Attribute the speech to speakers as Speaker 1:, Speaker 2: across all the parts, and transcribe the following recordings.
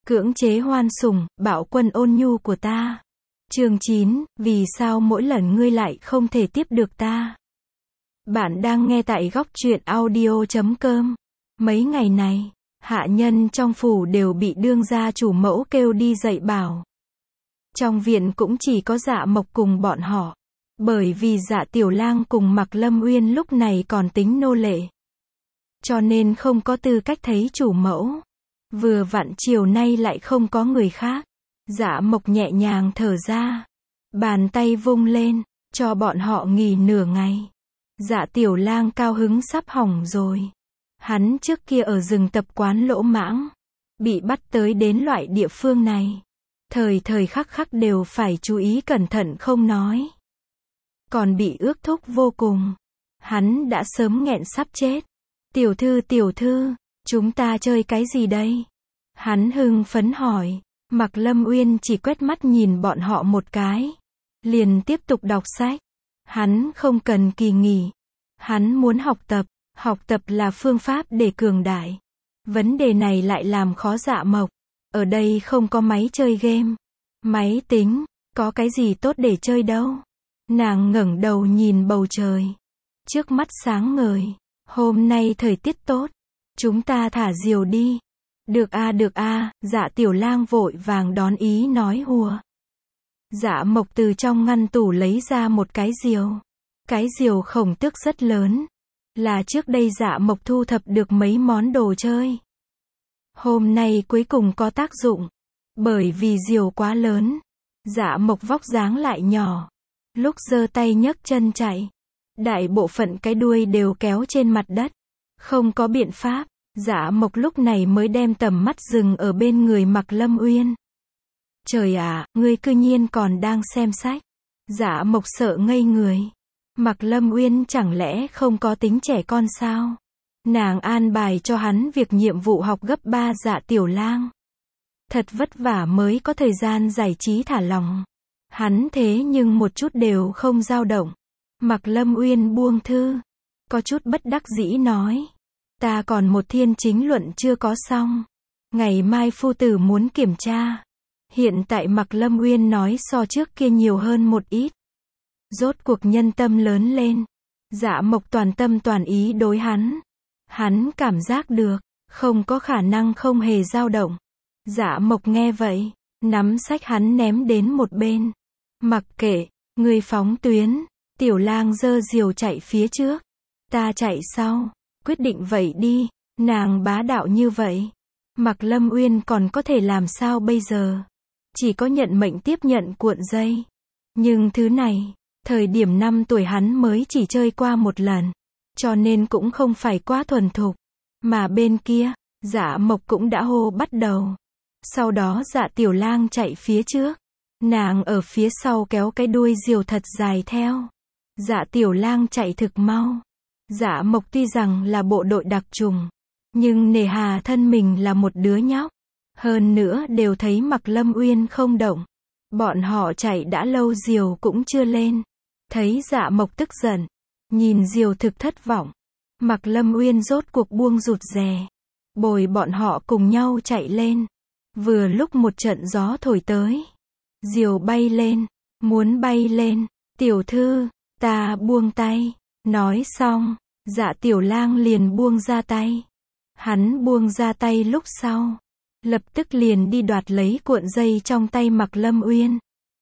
Speaker 1: Cưỡng chế hoan sủng, bạo quân ôn nhu của ta. Chương 9, vì sao mỗi lần ngươi lại không thể tiếp được ta? Bạn đang nghe tại góc truyện audio.com. Mấy ngày này, hạ nhân trong phủ đều bị đương gia chủ mẫu kêu đi dạy bảo. Trong viện cũng chỉ có Dạ Mộc cùng bọn họ. Bởi vì Dạ Tiểu Lang cùng Mạc Lâm Uyên lúc này còn tính nô lệ. Cho nên không có tư cách thấy chủ mẫu. Vừa vặn chiều nay lại không có người khác. Dạ Mộc nhẹ nhàng thở ra. Bàn tay vung lên, cho bọn họ nghỉ nửa ngày. Dạ Tiểu Lang cao hứng sắp hỏng rồi. Hắn trước kia ở rừng tập quán lỗ mãng. Bị bắt tới đến loại địa phương này. Thời thời khắc khắc đều phải chú ý cẩn thận không nói. Còn bị ước thúc vô cùng. Hắn đã sớm nghẹn sắp chết. Tiểu thư, chúng ta chơi cái gì đây? Hắn hưng phấn hỏi. Mạc Lâm Uyên chỉ quét mắt nhìn bọn họ một cái. Liền tiếp tục đọc sách. Hắn không cần kỳ nghỉ. Hắn muốn học tập. Học tập là phương pháp để cường đại. Vấn đề này lại làm khó Dạ Mộc. Ở đây không có máy chơi game. Máy tính, có cái gì tốt để chơi đâu. Nàng ngẩng đầu nhìn bầu trời. Trước mắt sáng ngời. Hôm nay thời tiết tốt. Chúng ta thả diều đi. Được a, Dạ Tiểu Lang vội vàng đón ý nói hùa. Dạ Mộc từ trong ngăn tủ lấy ra một cái diều. Cái diều khổng tước rất lớn. Là trước đây Dạ Mộc thu thập được mấy món đồ chơi. Hôm nay cuối cùng có tác dụng. Bởi vì diều quá lớn. Dạ Mộc vóc dáng lại nhỏ. Lúc giơ tay nhấc chân chạy. Đại bộ phận cái đuôi đều kéo trên mặt đất. Không có biện pháp. Dạ Mộc lúc này mới đem tầm mắt dừng ở bên người Mạc Lâm Uyên. Trời ạ, ngươi cư nhiên còn đang xem sách. Dạ Mộc sợ ngây người. Mạc Lâm Uyên chẳng lẽ không có tính trẻ con sao? Nàng an bài cho hắn việc nhiệm vụ học gấp 3 Dạ Tiểu Lang. Thật vất vả mới có thời gian giải trí thả lỏng. Hắn thế nhưng một chút đều không dao động. Mạc Lâm Uyên buông thư. Có chút bất đắc dĩ nói. Ta còn một thiên chính luận chưa có xong. Ngày mai phu tử muốn kiểm tra. Hiện tại Mạc Lâm Uyên nói so trước kia nhiều hơn một ít. Rốt cuộc nhân tâm lớn lên. Dạ Mộc toàn tâm toàn ý đối hắn. Hắn cảm giác được, không có khả năng không hề dao động. Dạ Mộc nghe vậy, nắm sách hắn ném đến một bên. Mặc kệ, ngươi phóng tuyến. Tiểu Lang giơ diều chạy phía trước. Ta chạy sau. Quyết định vậy đi. Nàng bá đạo như vậy. Mạc Lâm Uyên còn có thể làm sao bây giờ? Chỉ có nhận mệnh tiếp nhận cuộn dây. Nhưng thứ này, thời điểm 5 tuổi hắn mới chỉ chơi qua một lần. Cho nên cũng không phải quá thuần thục. Mà bên kia, Dạ Mộc cũng đã hô bắt đầu. Sau đó Dạ Tiểu Lang chạy phía trước. Nàng ở phía sau kéo cái đuôi diều thật dài theo. Dạ Tiểu Lang chạy thực mau. Dạ Mộc tuy rằng là bộ đội đặc chủng. Nhưng nề hà thân mình là một đứa nhóc. Hơn nữa đều thấy Mạc Lâm Uyên không động. Bọn họ chạy đã lâu diều cũng chưa lên. Thấy Dạ Mộc tức giận. Nhìn diều thực thất vọng. Mạc Lâm Uyên rốt cuộc buông rụt rè. Bồi bọn họ cùng nhau chạy lên. Vừa lúc một trận gió thổi tới. Diều bay lên. Muốn bay lên. Tiểu thư, ta buông tay. Nói xong, Dạ Tiểu Lang liền buông ra tay. Hắn buông ra tay lúc sau. Lập tức liền đi đoạt lấy cuộn dây trong tay Mạc Lâm Uyên.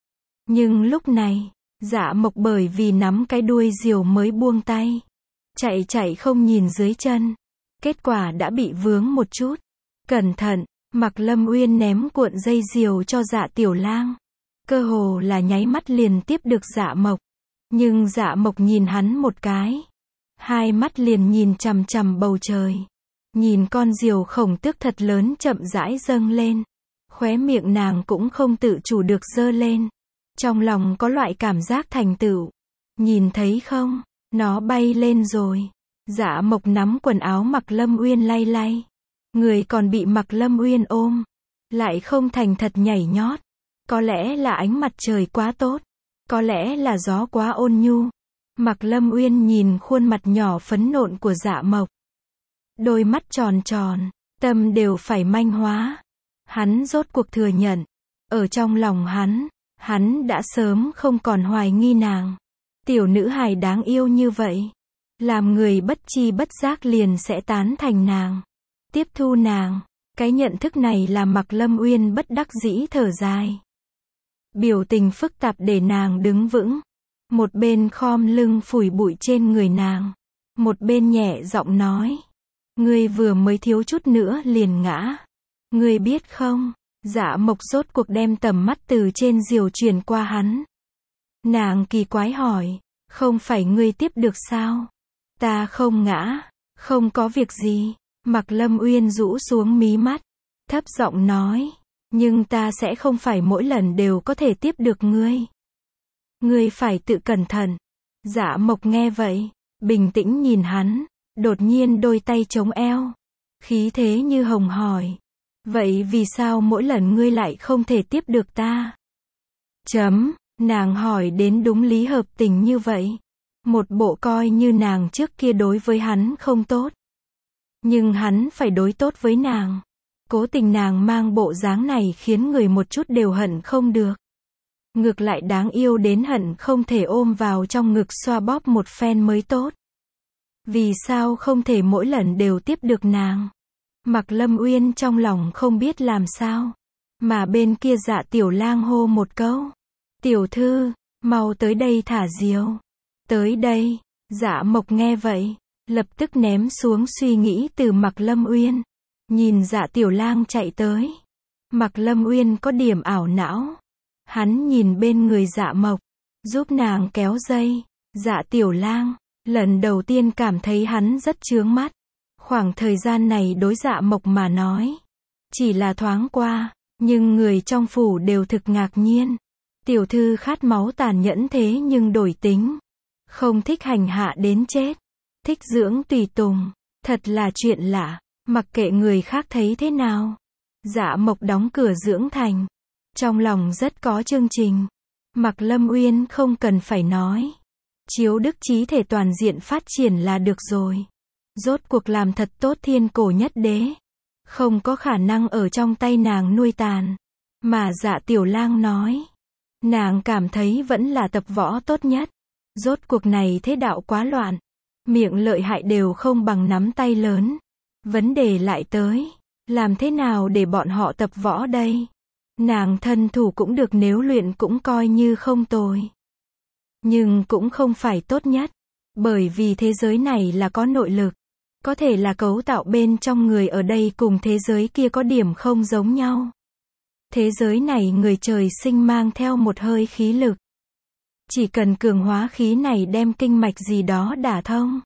Speaker 1: Nhưng lúc này, Dạ Mộc bởi vì nắm cái đuôi diều mới buông tay. Chạy không nhìn dưới chân. Kết quả đã bị vướng một chút. Cẩn thận, Mạc Lâm Uyên ném cuộn dây diều cho Dạ Tiểu Lang. Cơ hồ là nháy mắt liền tiếp được Dạ Mộc. Nhưng Dạ Mộc nhìn hắn một cái. Hai mắt liền nhìn chằm chằm bầu trời. Nhìn con diều khổng tước thật lớn chậm rãi dâng lên. Khóe miệng nàng cũng không tự chủ được giơ lên. Trong lòng có loại cảm giác thành tựu. Nhìn thấy không? Nó bay lên rồi. Dạ Mộc nắm quần áo Mạc Lâm Uyên lay lay. Người còn bị Mạc Lâm Uyên ôm. Lại không thành thật nhảy nhót. Có lẽ là ánh mặt trời quá tốt. Có lẽ là gió quá ôn nhu. Mạc Lâm Uyên nhìn khuôn mặt nhỏ phấn nộn của Dạ Mộc. Đôi mắt tròn tròn. Tâm đều phải manh hóa. Hắn rốt cuộc thừa nhận. Ở trong lòng hắn đã sớm không còn hoài nghi nàng. Tiểu nữ hài đáng yêu như vậy. Làm người bất chi bất giác liền sẽ tán thành nàng. Tiếp thu nàng. Cái nhận thức này làm Mạc Lâm Uyên bất đắc dĩ thở dài. Biểu tình phức tạp để nàng đứng vững. Một bên khom lưng phủi bụi trên người nàng. Một bên nhẹ giọng nói. Ngươi vừa mới thiếu chút nữa liền ngã. Ngươi biết không? Dạ Mộc rốt cuộc đem tầm mắt từ trên diều chuyển qua hắn. Nàng kỳ quái hỏi. Không phải ngươi tiếp được sao? Ta không ngã. Không có việc gì. Mạc Lâm Uyên rũ xuống mí mắt. Thấp giọng nói. Nhưng ta sẽ không phải mỗi lần đều có thể tiếp được ngươi. Ngươi phải tự cẩn thận. Dạ Mộc nghe vậy. Bình tĩnh nhìn hắn. Đột nhiên đôi tay chống eo. Khí thế như hồng hỏi. Vậy vì sao mỗi lần ngươi lại không thể tiếp được ta? Nàng hỏi đến đúng lý hợp tình như vậy. Một bộ coi như nàng trước kia đối với hắn không tốt. Nhưng hắn phải đối tốt với nàng. Cố tình nàng mang bộ dáng này khiến người một chút đều hận không được. Ngược lại đáng yêu đến hận không thể ôm vào trong ngực xoa bóp một phen mới tốt. Vì sao không thể mỗi lần đều tiếp được nàng? Mạc Lâm Uyên trong lòng không biết làm sao. Mà bên kia Dạ Tiểu Lang hô một câu. Tiểu thư, mau tới đây thả diều. Tới đây. Dạ Mộc nghe vậy. Lập tức ném xuống suy nghĩ từ Mạc Lâm Uyên. Nhìn Dạ Tiểu Lang chạy tới. Mạc Lâm Uyên có điểm ảo não. Hắn nhìn bên người Dạ Mộc. Giúp nàng kéo dây. Dạ Tiểu Lang. Lần đầu tiên cảm thấy hắn rất chướng mắt. Khoảng thời gian này đối Dạ Mộc mà nói. Chỉ là thoáng qua. Nhưng người trong phủ đều thực ngạc nhiên. Tiểu thư khát máu tàn nhẫn thế nhưng đổi tính. Không thích hành hạ đến chết. Thích dưỡng tùy tùng. Thật là chuyện lạ. Mặc kệ người khác thấy thế nào. Dạ Mộc đóng cửa dưỡng thành. Trong lòng rất có chương trình. Mạc Lâm Uyên không cần phải nói. Chiếu đức trí thể toàn diện phát triển là được rồi. Rốt cuộc làm thật tốt thiên cổ nhất đế. Không có khả năng ở trong tay nàng nuôi tàn. Mà Dạ Tiểu Lang nói. Nàng cảm thấy vẫn là tập võ tốt nhất. Rốt cuộc này thế đạo quá loạn. Miệng lợi hại đều không bằng nắm tay lớn. Vấn đề lại tới. Làm thế nào để bọn họ tập võ đây? Nàng thân thủ cũng được nếu luyện cũng coi như không tồi. Nhưng cũng không phải tốt nhất. Bởi vì thế giới này là có nội lực. Có thể là cấu tạo bên trong người ở đây cùng thế giới kia có điểm không giống nhau. Thế giới này người trời sinh mang theo một hơi khí lực. Chỉ cần cường hóa khí này đem kinh mạch gì đó đả thông.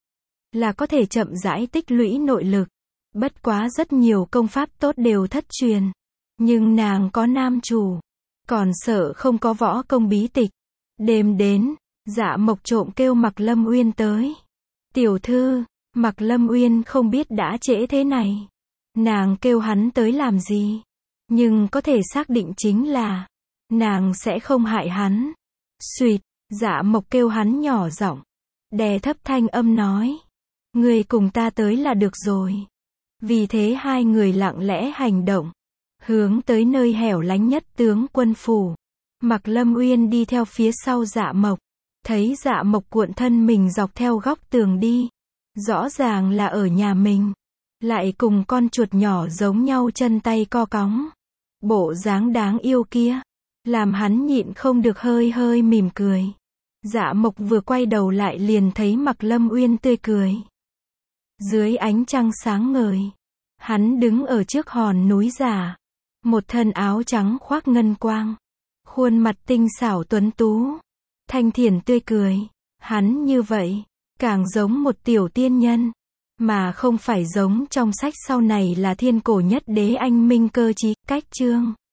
Speaker 1: Là có thể chậm rãi tích lũy nội lực. Bất quá rất nhiều công pháp tốt đều thất truyền. Nhưng nàng có nam chủ. Còn sợ không có võ công bí tịch. Đêm đến, Dạ Mộc trộm kêu Mạc Lâm Uyên tới. Tiểu thư, Mạc Lâm Uyên không biết đã trễ thế này. Nàng kêu hắn tới làm gì. Nhưng có thể xác định chính là. Nàng sẽ không hại hắn. Xuyệt, Dạ Mộc kêu hắn nhỏ giọng. Đè thấp thanh âm nói. Người cùng ta tới là được rồi. Vì thế hai người lặng lẽ hành động. Hướng tới nơi hẻo lánh nhất tướng quân phủ. Mạc Lâm Uyên đi theo phía sau Dạ Mộc. Thấy Dạ Mộc cuộn thân mình dọc theo góc tường đi. Rõ ràng là ở nhà mình. Lại cùng con chuột nhỏ giống nhau chân tay co cóng. Bộ dáng đáng yêu kia. Làm hắn nhịn không được hơi hơi mỉm cười. Dạ Mộc vừa quay đầu lại liền thấy Mạc Lâm Uyên tươi cười. Dưới ánh trăng sáng ngời. Hắn đứng ở trước hòn núi giả. Một thân áo trắng khoác ngân quang. Khuôn mặt tinh xảo tuấn tú. Thanh thiển tươi cười. Hắn như vậy. Càng giống một tiểu tiên nhân. Mà không phải giống trong sách sau này là thiên cổ nhất đế anh minh cơ chí, cách chương.